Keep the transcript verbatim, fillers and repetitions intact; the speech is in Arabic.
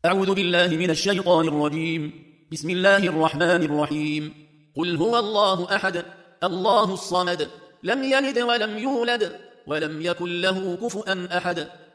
أعوذ بالله من الشيطان الرجيم. بسم الله الرحمن الرحيم. قل هو الله أحد الله الصمد لم يلد ولم يولد ولم يكن له كفؤا أحد